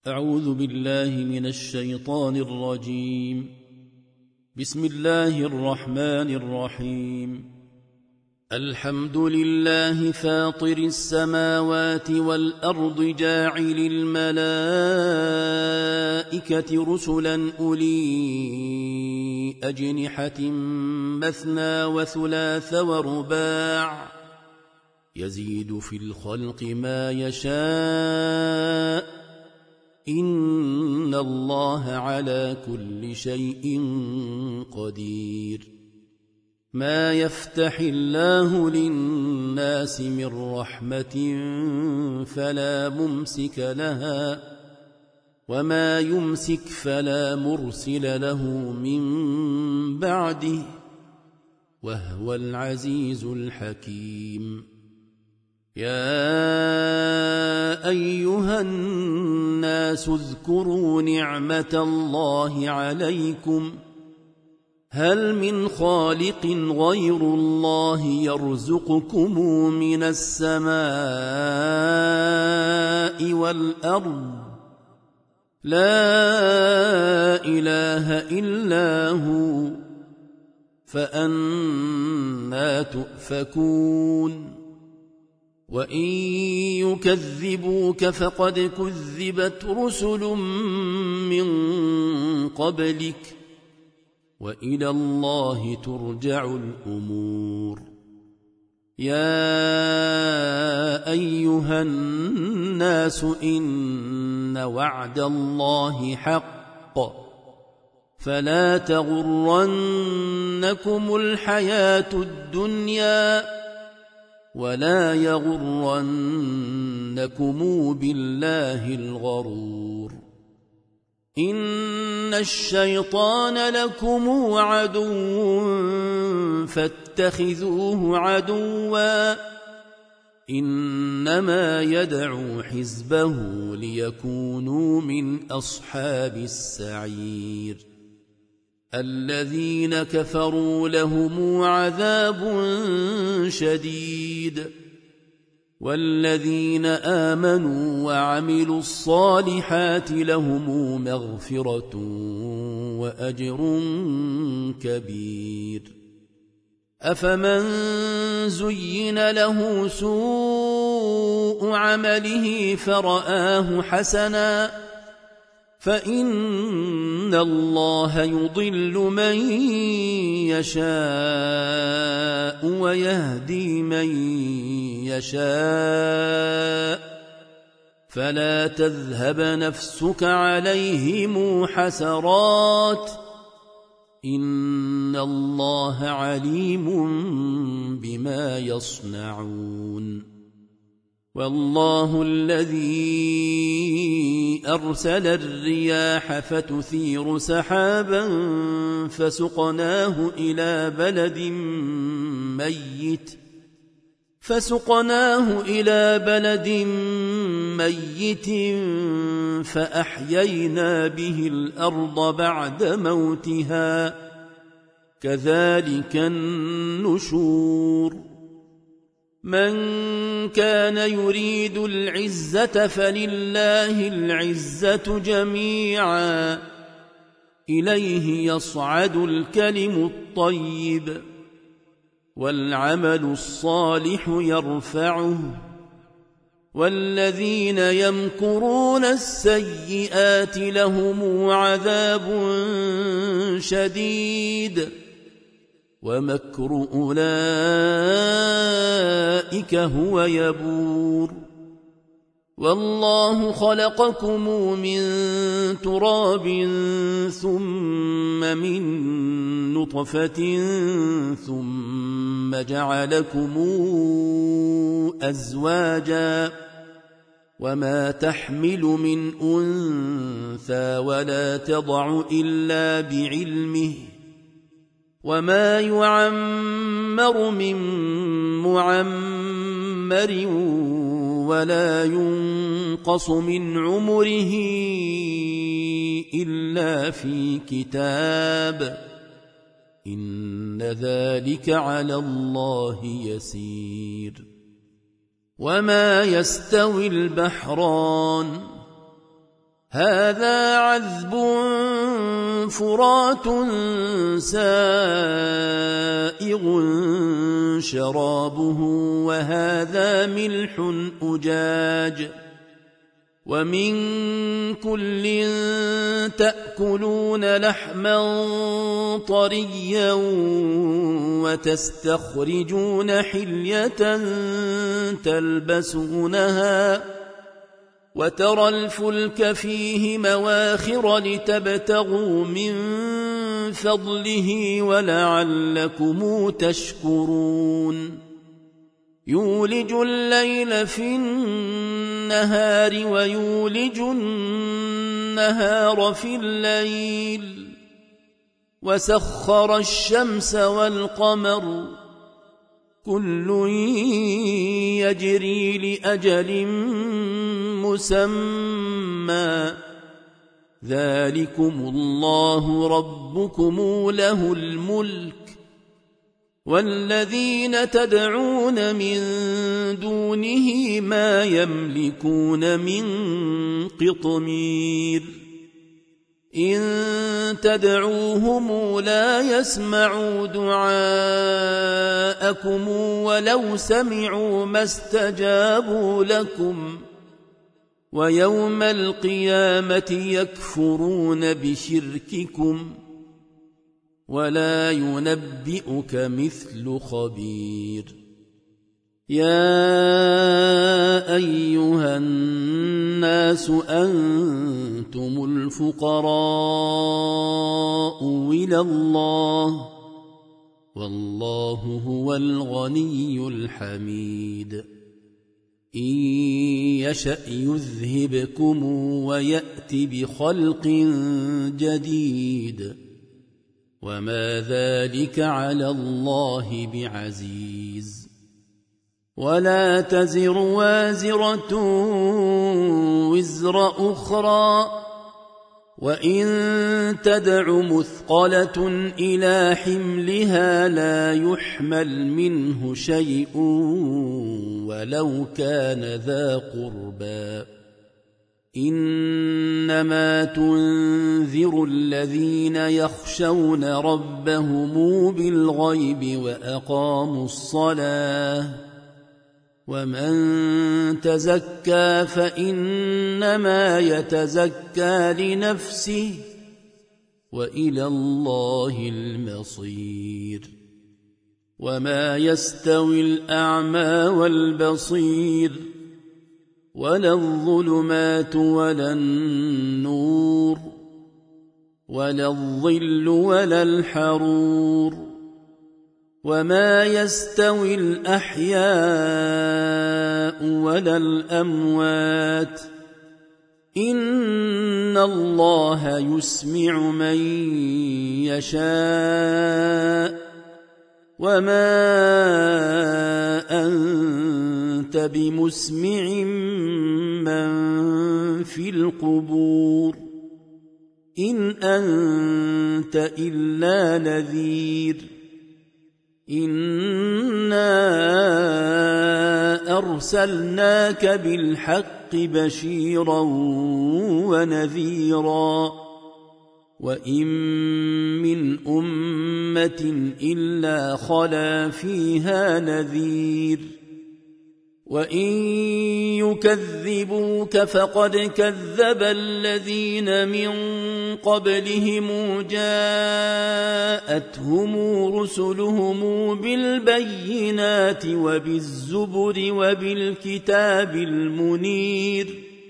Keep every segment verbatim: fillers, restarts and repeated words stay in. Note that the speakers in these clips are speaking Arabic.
أعوذ بالله من الشيطان الرجيم. بسم الله الرحمن الرحيم. الحمد لله فاطر السماوات والأرض جاعل الملائكة رسلا أولي أجنحة مثنى وثلاث ورباع يزيد في الخلق ما يشاء إن الله على كل شيء قدير. ما يفتح الله للناس من رحمة فلا ممسك لها وما يمسك فلا مرسل له من بعده وهو العزيز الحكيم. يا أيها الناس اذكروا نعمة الله عليكم هل من خالق غير الله يرزقكم من السماء والأرض لا إله إلا هو فأنى تؤفكون. وإن يكذبوك فقد كذبت رسل من قبلك وإلى الله ترجع الأمور. يا أيها الناس إن وعد الله حق فلا تغرنكم الحياة الدنيا ولا يغرنكم بالله الغرور. إن الشيطان لكم عدو فاتخذوه عدوا إنما يدعو حزبه ليكونوا من أصحاب السعير. الذين كفروا لهم عذاب شديد والذين آمنوا وعملوا الصالحات لهم مغفرة وأجر كبير. أفمن زين له سوء عمله فرآه حسنا فإن الله يضل من يشاء ويهدي من يشاء فلا تذهب نفسك عليهم حسرات إن الله عليم بما يصنعون. والله الذي أرسل الرياح فتثير سحابا فسقناه إلى بلد ميت فسقناه إلى بلد ميت فأحيينا به الأرض بعد موتها كذلك النشور. من كان يريد العزة فلله العزة جميعا إليه يصعد الكلم الطيب والعمل الصالح يرفعه والذين يمكرون السيئات لهم عذاب شديد ومكر أولئك هو يبور. والله خلقكم من تراب ثم من نطفة ثم جعلكم أزواجا وما تحمل من أنثى ولا تضع إلا بعلمه وما يعمر من معمر ولا ينقص من عمره إلا في كتاب إن ذلك على الله يسير. وما يستوي البحران هذا عذب فرات سائغ شرابه وهذا ملح أجاج ومن كل تأكلون لحما طريا وتستخرجون حلية تلبسونها وترى الفلك فيه مواخر لتبتغوا من فضله ولعلكم تشكرون يولج الليل في النهار ويولج النهار في الليل وسخر الشمس والقمر كل يجري لأجل مسمى ذلكم الله ربكم له الملك والذين تدعون من دونه ما يملكون من قطمير إن تدعوهم لا يسمعوا دعاءكم ولو سمعوا ما استجابوا لكم ويوم القيامة يكفرون بشرككم ولا ينبئك مثل خبير يا أيها الناس أنتم الفقراء إلى الله والله هو الغني الحميد إن يشأ يذهبكم ويأت بخلق جديد وما ذلك على الله بعزيز ولا تزر وازرة وزر أخرى وإن تدع مثقلة إلى حملها لا يحمل منه شيء ولو كان ذا قربى إنما تنذر الذين يخشون ربهم بالغيب وأقاموا الصلاة ومن تزكى فإنما يتزكى لنفسه وإلى الله المصير وما يستوي الأعمى والبصير ولا الظلمات ولا النور ولا الظل ولا الحرور وما يستوي الأحياء ولا الأموات إن الله يسمع من يشاء وما أنت بمسمع من في القبور إن أنت إلا نذير إنا أرسلناك بالحق بشيرا ونذيرا وإن من أمة إلا خلا فيها نذير وإن يكذبوك فقد كذب الذين من قبلهم جاءتهم رسلهم بالبينات وبالزبر وبالكتاب المنير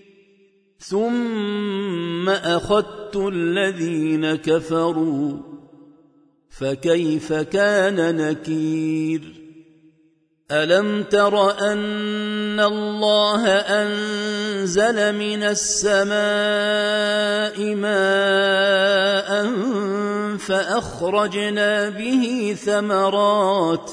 ثم أخذت الذين كفروا فكيف كان نكير ألم تر أن الله أنزل من السماء ماء فأخرجنا به ثمرات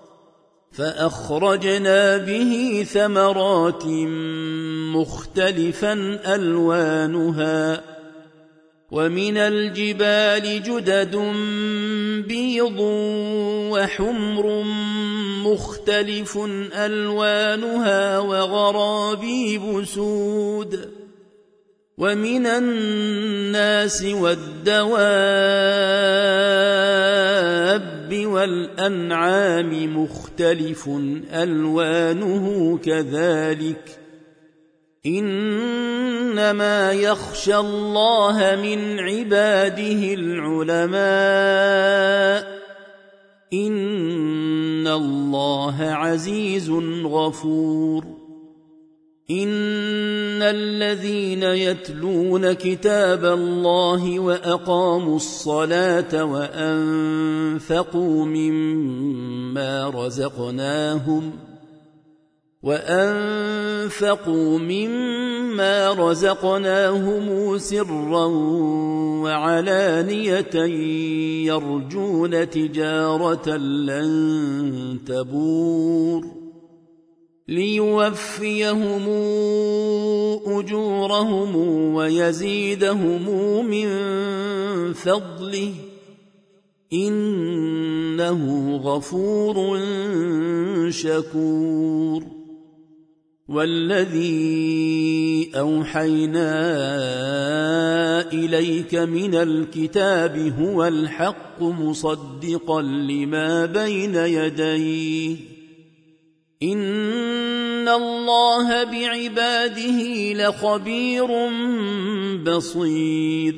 فأخرجنا به ثمرات مختلفا ألوانها ومن الجبال جدد بيض وحمر مختلف ألوانها وغرابيب سود ومن الناس والدواب والأنعام مختلف ألوانه كذلك إنما يخشى الله من عباده العلماء إن الله عزيز غفور إن الذين يتلون كتاب الله وأقاموا الصلاة وأنفقوا مما رزقناهم وأنفقوا مما رزقناهم سرا وعلانية يرجون تجارة لن تبور ليوفيهم أجورهم ويزيدهم من فضله إنه غفور شكور والذي أوحينا إليك من الكتاب هو الحق مصدقا لما بين يديه إن الله بعباده لخبير بصير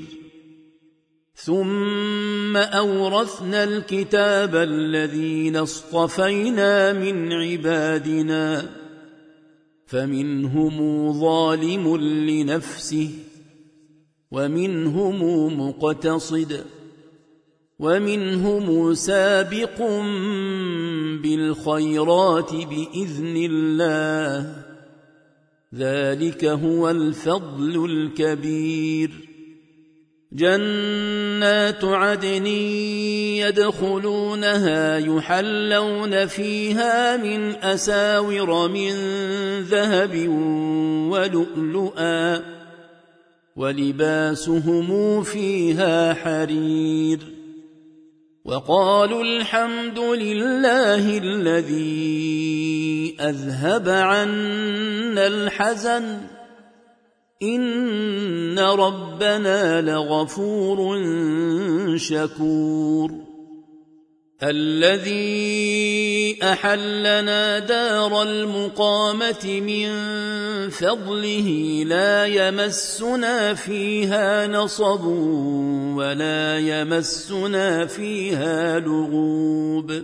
ثم أورثنا الكتاب الذين اصطفينا من عبادنا فمنهم ظالم لنفسه ومنهم مقتصد ومنهم سابق بالخيرات بإذن الله ذلك هو الفضل الكبير جنات عدن يدخلونها يحلون فيها من أساور من ذهب ولؤلؤا ولباسهم فيها حرير وقالوا الحمد لله الذي أذهب عنا الحزن إن ربنا لغفور شكور الذي أحلنا دار المقامة من فضله لا يمسنا فيها نصب ولا يمسنا فيها لغوب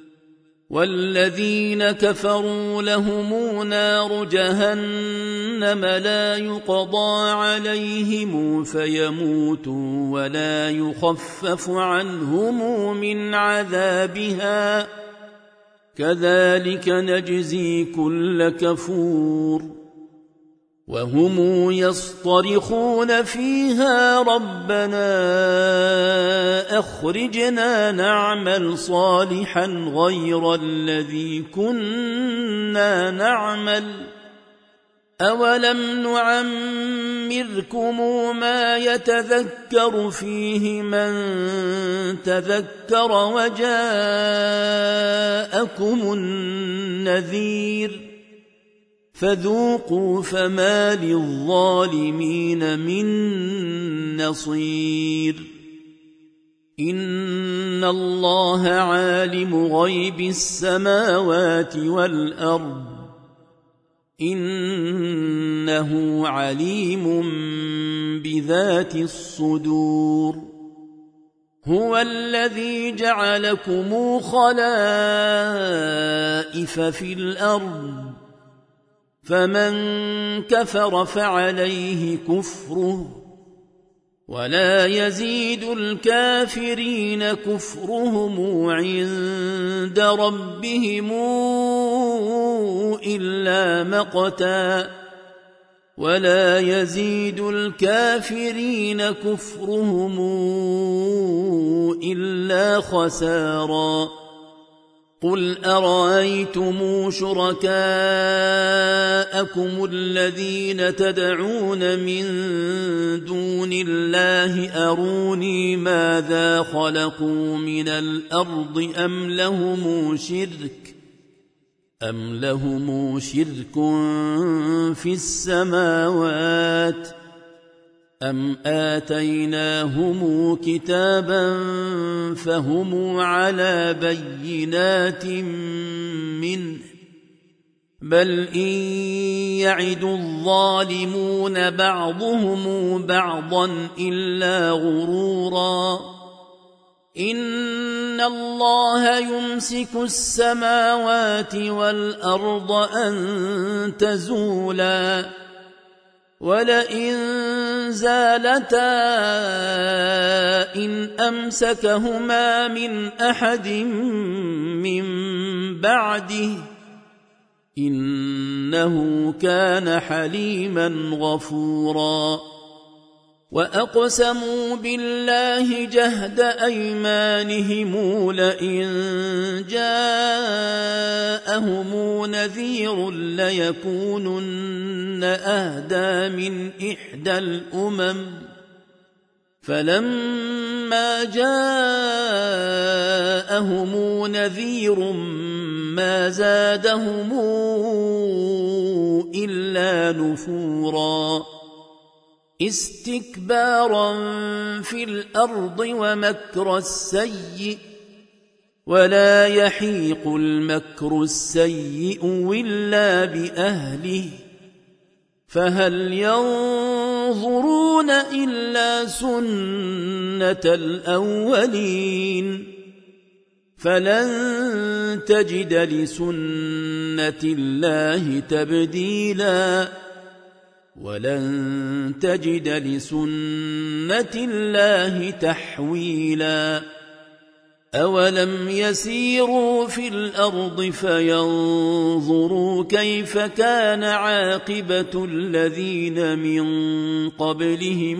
والذين كفروا لهم نار جهنم لا يقضى عليهم فيموتوا ولا يخفف عنهم من عذابها كذلك نجزي كل كفور وهم يصطرخون فيها ربنا أخرجنا نعمل صالحا غير الذي كنا نعمل أولم نعمركم ما يتذكر فيه من تذكر وجاءكم النذير فذوقوا فما للظالمين من نصير إن الله عالم غيب السماوات والأرض إنه عليم بذات الصدور هو الذي جعلكم خلائف في الأرض فمن كفر فعليه كفره ولا يزيد الكافرين كفرهم عند ربهم إلا مقتا ولا يزيد الكافرين كفرهم إلا خسارا قل أرأيتم شركاءكم الذين تدعون من دون الله أروني ماذا خلقوا من الأرض أم لهم شرك أم لهم شرك في السماوات أم آتيناهم كتابا فهم على بينات منه بل إن يعد الظالمون بعضهم بعضا إلا غرورا إن الله يمسك السماوات والأرض أن تزولا ولئن زالتا إن أمسكهما من أحد من بعده إنه كان حليما غفورا وأقسموا بالله جهد أيمانهم لئن جاءهم نذير ليكونن أهدى من إحدى الأمم فلما جاءهم نذير ما زادهم إلا نفورا استكبارا في الأرض ومكر السيء ولا يحيق المكر السيء إلا بأهله فهل ينظرون إلا سنة الأولين فلن تجد لسنة الله تبديلا ولن تجد لسنة الله تحويلا أولم يسيروا في الأرض فينظروا كيف كان عاقبة الذين من قبلهم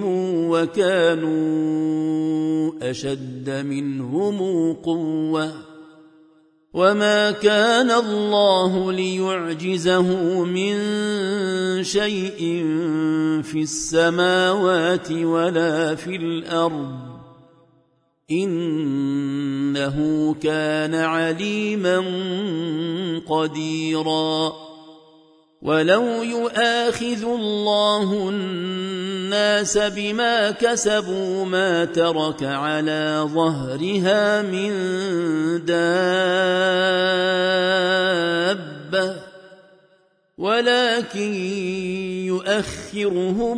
وكانوا أشد منهم قوة وما كان الله ليعجزه من شيء في السماوات ولا في الأرض إنه كان عليما قديرا ولو يؤاخذ الله الناس بما كسبوا ما ترك على ظهرها من دابة ولكن يؤخرهم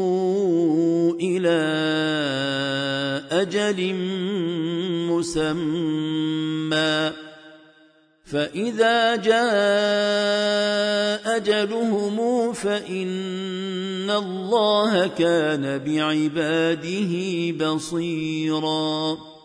إلى أجل مسمى فإذا جاء أجلهم فإن الله كان بعباده بصيراً